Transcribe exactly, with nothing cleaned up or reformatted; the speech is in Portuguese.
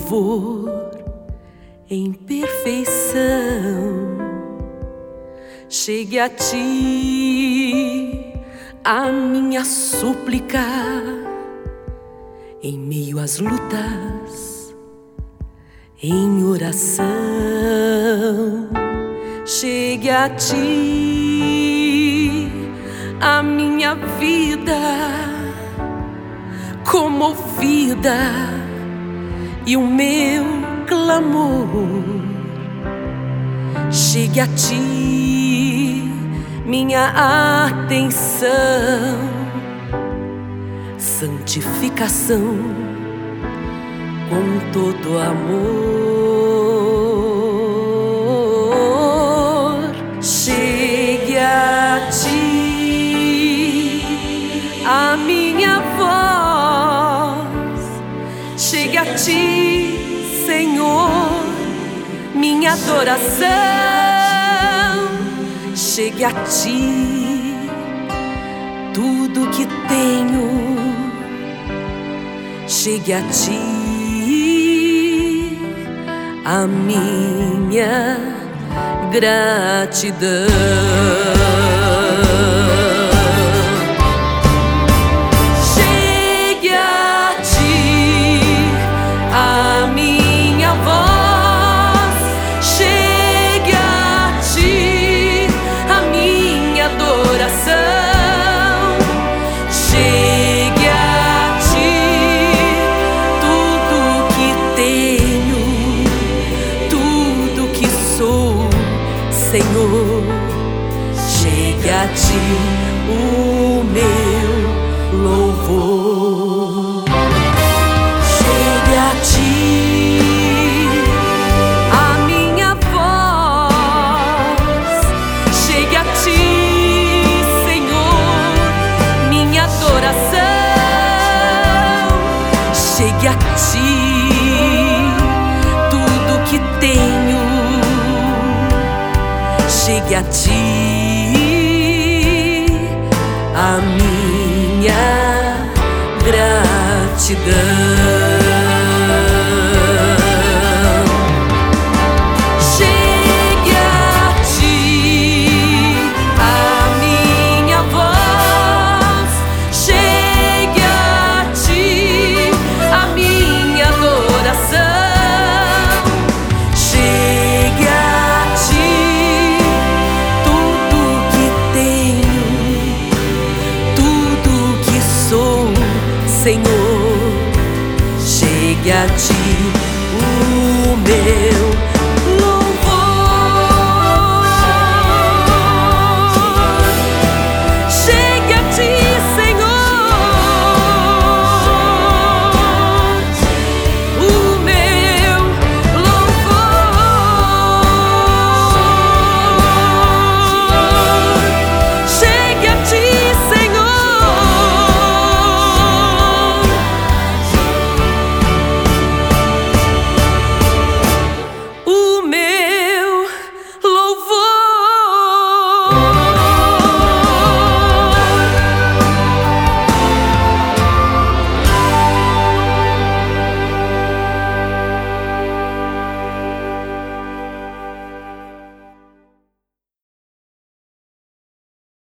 louvor em perfeição. Chegue a ti a minha súplica em meio às lutas, em oração. Chegue a ti a minha vida comovida e o meu clamor. Chegue a ti minha atenção, santificação com todo amor. Chegue a ti a minha voz, chegue a ti, Senhor, minha adoração. Chegue a ti tudo que tenho, chegue a ti a minha gratidão. Chegue a ti a minha voz, chegue a ti a minha adoração. Chegue a ti tudo que tenho, tudo que sou, Senhor. Chegue a ti o meu louvor. Chegue a ti a minha voz, chegue a ti, Senhor, minha adoração. Chegue a ti tudo que tenho, chegue a ti a minha gratidão. Chegue a ti a minha voz, chegue a ti a minha adoração. Chegue a ti tudo que tenho, tudo que sou, Senhor. Chegue a ti o meu